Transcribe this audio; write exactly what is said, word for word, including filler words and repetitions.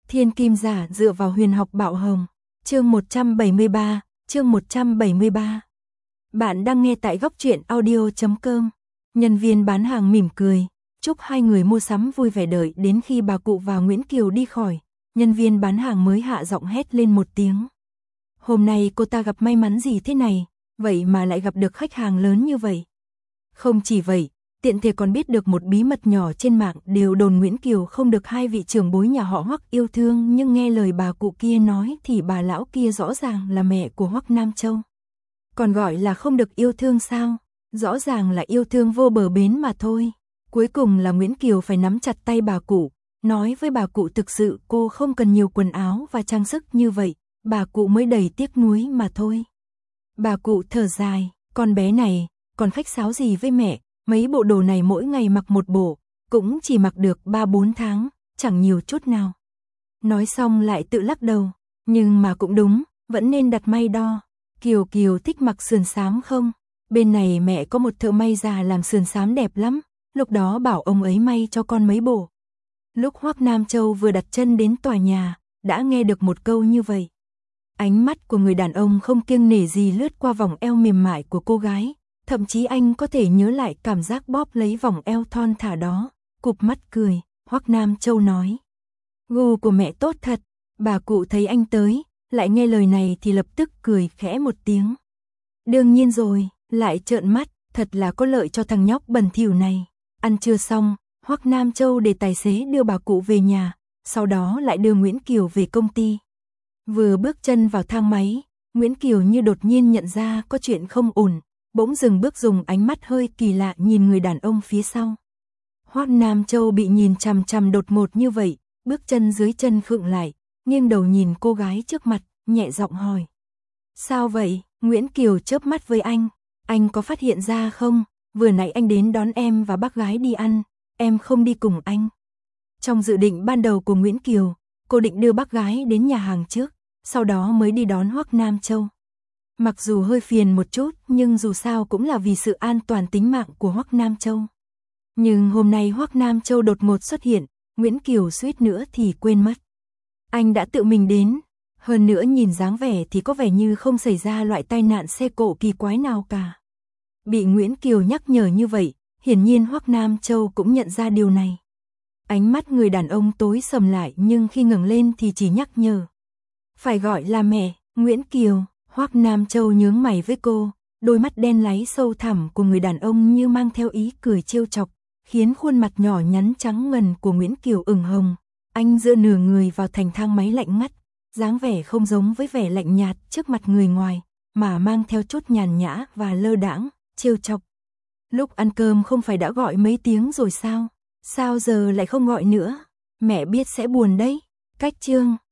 Thiên kim giả dựa vào huyền học bạo hồng. Chương một trăm bảy mươi ba, chương một trăm bảy mươi ba. Bạn đang nghe tại góc truyện audio chấm com. Nhân viên bán hàng mỉm cười, chúc hai người mua sắm vui vẻ, đợi đến khi bà cụ và Nguyễn Kiều đi khỏi, nhân viên bán hàng mới hạ giọng hét lên một tiếng. Hôm nay cô ta gặp may mắn gì thế này, vậy mà lại gặp được khách hàng lớn như vậy. Không chỉ vậy, tiện thể còn biết được một bí mật nhỏ trên mạng, đều đồn Nguyễn Kiều không được hai vị trưởng bối nhà họ Hoắc yêu thương, nhưng nghe lời bà cụ kia nói thì bà lão kia rõ ràng là mẹ của Hoắc Nam Châu. Còn gọi là không được yêu thương sao? Rõ ràng là yêu thương vô bờ bến mà thôi. Cuối cùng là Nguyễn Kiều phải nắm chặt tay bà cụ, nói với bà cụ thực sự cô không cần nhiều quần áo và trang sức như vậy, bà cụ mới đầy tiếc nuối mà thôi. Bà cụ thở dài, con bé này, còn khách sáo gì với mẹ, mấy bộ đồ này mỗi ngày mặc một bộ, cũng chỉ mặc được ba bốn tháng, chẳng nhiều chút nào. Nói xong lại tự lắc đầu, nhưng mà cũng đúng, vẫn nên đặt may đo. Kiều Kiều thích mặc sườn xám không? Bên này mẹ có một thợ may già làm sườn xám đẹp lắm, lúc đó bảo ông ấy may cho con mấy bộ. Lúc Hoắc Nam Châu vừa đặt chân đến tòa nhà, đã nghe được một câu như vậy. Ánh mắt của người đàn ông không kiêng nể gì lướt qua vòng eo mềm mại của cô gái, thậm chí anh có thể nhớ lại cảm giác bóp lấy vòng eo thon thả đó, cụp mắt cười. Hoắc Nam Châu nói, gu của mẹ tốt thật. Bà cụ thấy anh tới, lại nghe lời này thì lập tức cười khẽ một tiếng. Đương nhiên rồi, lại trợn mắt, thật là có lợi cho thằng nhóc bẩn thỉu này. Ăn trưa xong, Hoắc Nam Châu để tài xế đưa bà cụ về nhà, sau đó lại đưa Nguyễn Kiều về công ty. Vừa bước chân vào thang máy, Nguyễn Kiều như đột nhiên nhận ra có chuyện không ổn, bỗng dừng bước, dùng ánh mắt hơi kỳ lạ nhìn người đàn ông phía sau. Hoắc Nam Châu bị nhìn chằm chằm đột ngột như vậy, bước chân dưới chân khựng lại, nghiêng đầu nhìn cô gái trước mặt, nhẹ giọng hỏi. Sao vậy? Nguyễn Kiều chớp mắt với anh, anh có phát hiện ra không, vừa nãy anh đến đón em và bác gái đi ăn, em không đi cùng anh. Trong dự định ban đầu của Nguyễn Kiều, cô định đưa bác gái đến nhà hàng trước, sau đó mới đi đón Hoắc Nam Châu. Mặc dù hơi phiền một chút, nhưng dù sao cũng là vì sự an toàn tính mạng của Hoắc Nam Châu. Nhưng hôm nay Hoắc Nam Châu đột ngột xuất hiện, Nguyễn Kiều suýt nữa thì quên mất. Anh đã tự mình đến, hơn nữa nhìn dáng vẻ thì có vẻ như không xảy ra loại tai nạn xe cộ kỳ quái nào cả. Bị Nguyễn Kiều nhắc nhở như vậy, hiển nhiên Hoắc Nam Châu cũng nhận ra điều này. Ánh mắt người đàn ông tối sầm lại, nhưng khi ngẩng lên thì chỉ nhắc nhở. Phải gọi là mẹ, Nguyễn Kiều. Hoắc Nam Châu nhướng mày với cô, đôi mắt đen láy sâu thẳm của người đàn ông như mang theo ý cười trêu chọc, khiến khuôn mặt nhỏ nhắn trắng ngần của Nguyễn Kiều ửng hồng. Anh dựa nửa người vào thành thang máy lạnh ngắt, dáng vẻ không giống với vẻ lạnh nhạt trước mặt người ngoài, mà mang theo chút nhàn nhã và lơ đãng, trêu chọc. Lúc ăn cơm không phải đã gọi mấy tiếng rồi sao? Sao giờ lại không gọi nữa? Mẹ biết sẽ buồn đấy. Cách chương